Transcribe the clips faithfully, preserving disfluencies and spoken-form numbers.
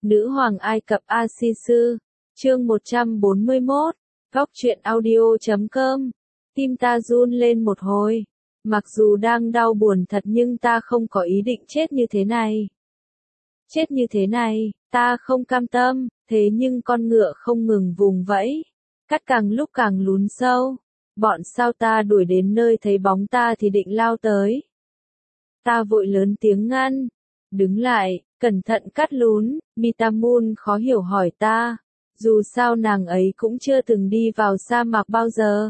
Nữ hoàng Ai Cập A-si-sư, chương một trăm bốn mươi mốt, góc truyện audio chấm com. Tim ta run lên một hồi. Mặc dù đang đau buồn thật nhưng ta không có ý định chết như thế này. Chết như thế này, ta không cam tâm, thế nhưng con ngựa không ngừng vùng vẫy. Cắt càng lúc càng lún sâu. Bọn sao ta đuổi đến nơi thấy bóng ta thì định lao tới. Ta vội lớn tiếng ngăn. Đứng lại, cẩn thận cắt lún, Mitamun khó hiểu hỏi ta. Dù sao nàng ấy cũng chưa từng đi vào sa mạc bao giờ.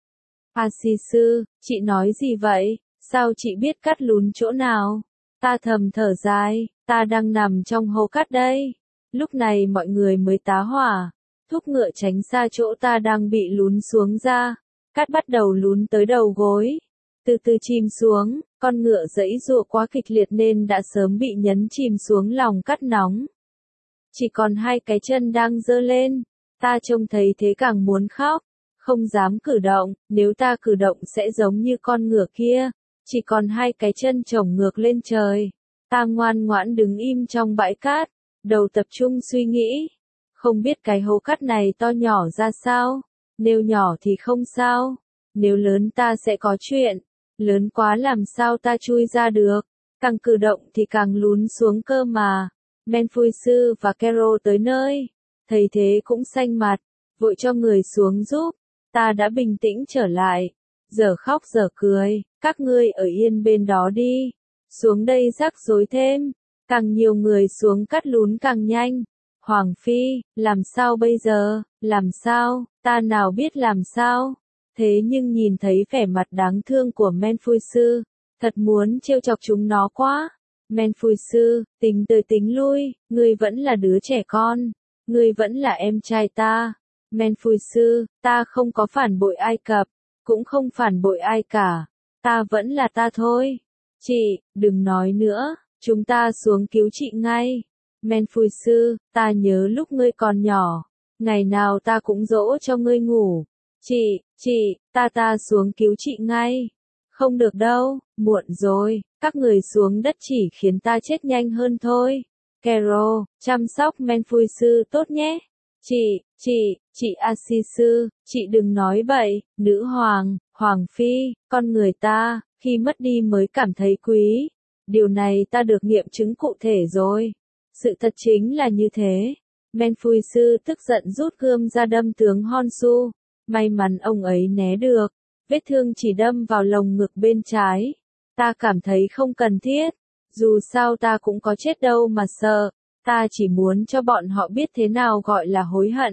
A-si-sư, chị nói gì vậy? Sao chị biết cắt lún chỗ nào? Ta thầm thở dài, ta đang nằm trong hố cắt đây. Lúc này mọi người mới tá hỏa. Thúc ngựa tránh xa chỗ ta đang bị lún xuống ra. Cắt bắt đầu lún tới đầu gối. Từ từ chìm xuống, con ngựa giãy giụa quá kịch liệt nên đã sớm bị nhấn chìm xuống lòng cắt nóng. Chỉ còn hai cái chân đang giơ lên. Ta trông thấy thế càng muốn khóc. Không dám cử động, nếu ta cử động sẽ giống như con ngựa kia. Chỉ còn hai cái chân chổng ngược lên trời. Ta ngoan ngoãn đứng im trong bãi cát. Đầu tập trung suy nghĩ. Không biết cái hố cát này to nhỏ ra sao. Nếu nhỏ thì không sao. Nếu lớn ta sẽ có chuyện. Lớn quá làm sao ta chui ra được. Càng cử động thì càng lún xuống cơ mà. Menfuisu và Kero tới nơi. Thấy thế cũng xanh mặt. Vội cho người xuống giúp. Ta đã bình tĩnh trở lại. Giờ khóc giờ cười. Các ngươi ở yên bên đó đi. Xuống đây rắc rối thêm. Càng nhiều người xuống cắt lún càng nhanh. Hoàng Phi, làm sao bây giờ? Làm sao? Ta nào biết làm sao? Thế nhưng nhìn thấy vẻ mặt đáng thương của Menfuisu, thật muốn trêu chọc chúng nó quá. Menfuisu, tính tới tính lui, ngươi vẫn là đứa trẻ con, ngươi vẫn là em trai ta. Menfuisu, ta không có phản bội Ai Cập, cũng không phản bội ai cả, ta vẫn là ta thôi. Chị, đừng nói nữa, chúng ta xuống cứu chị ngay. Menfuisu, ta nhớ lúc ngươi còn nhỏ, ngày nào ta cũng dỗ cho ngươi ngủ. Chị, chị, ta ta xuống cứu chị ngay. Không được đâu, muộn rồi, các người xuống đất chỉ khiến ta chết nhanh hơn thôi. Kero, chăm sóc Menfuisu tốt nhé. Chị, chị, chị A-si-sư, chị đừng nói bậy, nữ hoàng, hoàng phi, con người ta, khi mất đi mới cảm thấy quý. Điều này ta được nghiệm chứng cụ thể rồi. Sự thật chính là như thế. Menfuisu tức giận rút gươm ra đâm tướng Honsu. May mắn ông ấy né được. Vết thương chỉ đâm vào lồng ngực bên trái. Ta cảm thấy không cần thiết. Dù sao ta cũng có chết đâu mà sợ. Ta chỉ muốn cho bọn họ biết thế nào gọi là hối hận.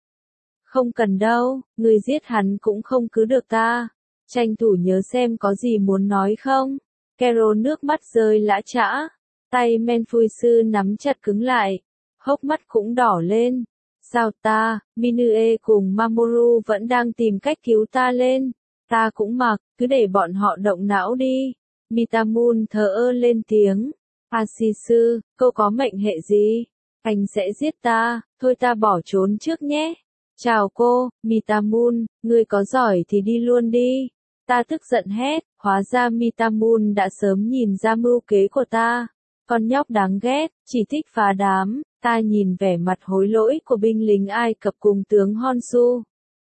Không cần đâu, người giết hắn cũng không cứu được ta. Tranh thủ nhớ xem có gì muốn nói không. Kero nước mắt rơi lã chã. Tay Menfuisu nắm chặt cứng lại. Hốc mắt cũng đỏ lên. Sao ta, Minue cùng Mamoru vẫn đang tìm cách cứu ta lên. Ta cũng mặc, cứ để bọn họ động não đi. Mitamun thờ ơ lên tiếng. A-si-sư, cô có mệnh hệ gì? Anh sẽ giết ta, thôi ta bỏ trốn trước nhé. Chào cô, Mitamun, ngươi có giỏi thì đi luôn đi. Ta tức giận hét, hóa ra Mitamun đã sớm nhìn ra mưu kế của ta. Con nhóc đáng ghét, chỉ thích phá đám. Ta nhìn vẻ mặt hối lỗi của binh lính Ai Cập cùng tướng Honsu.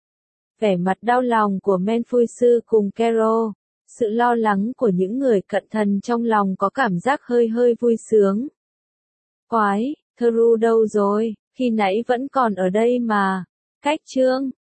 Vẻ mặt đau lòng của Menfuisu cùng Kero. Sự lo lắng của những người cận thần trong lòng có cảm giác hơi hơi vui sướng. Quái, Theru đâu rồi, khi nãy vẫn còn ở đây mà. Cách chương.